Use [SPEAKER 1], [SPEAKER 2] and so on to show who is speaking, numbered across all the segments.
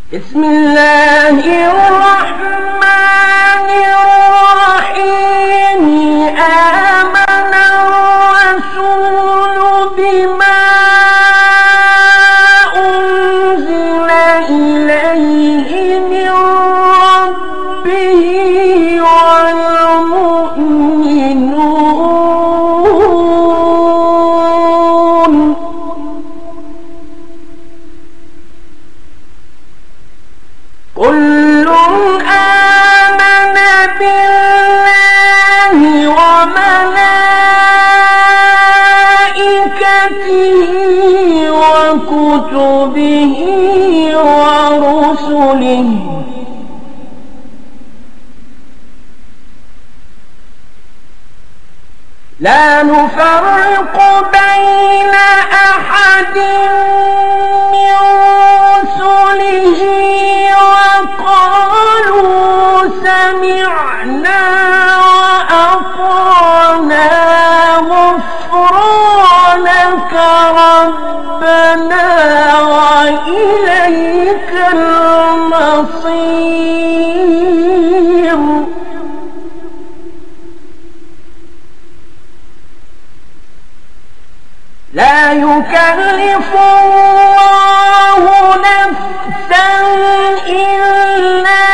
[SPEAKER 1] بسم الله الرحمن الرحيم. آمن الرسول بما أنزل إليه من ربه والمؤمنون كل آمن بالله وملائكته وكتبه ورسله لا نفرق بين أحد من رسله وقالوا سمعنا وأطعنا غفرانك ربنا وإليك المصير. لا يكلف الله نفسا إلا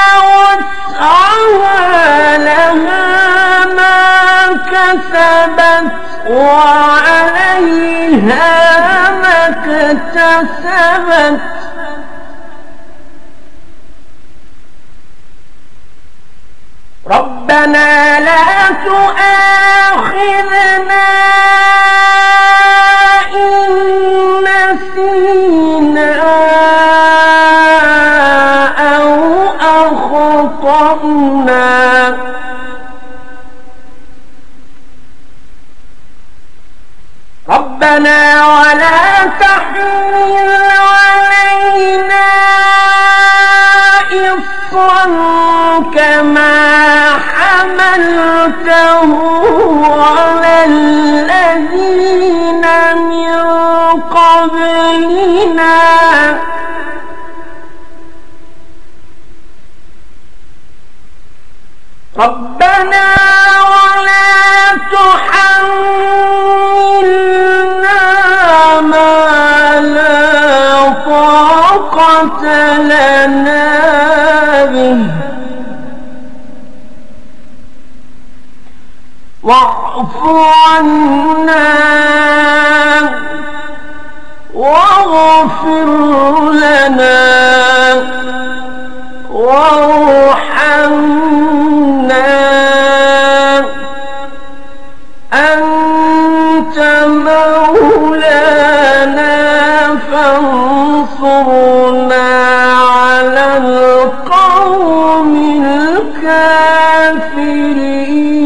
[SPEAKER 1] وسعها لها ما كسبت وعليها ما اكتسبت. ربنا لا تؤاخذنا إن نسينا أو أخطأنا. ربنا ولا تحمل علينا إصرا كما حملته على الذين من قبلنا. ربنا ولا تحملنا ما لا طاقة لنا به واعف عنا واغفر لنا وارحمنا أنت مولانا فانصرنا على القوم الكافرين.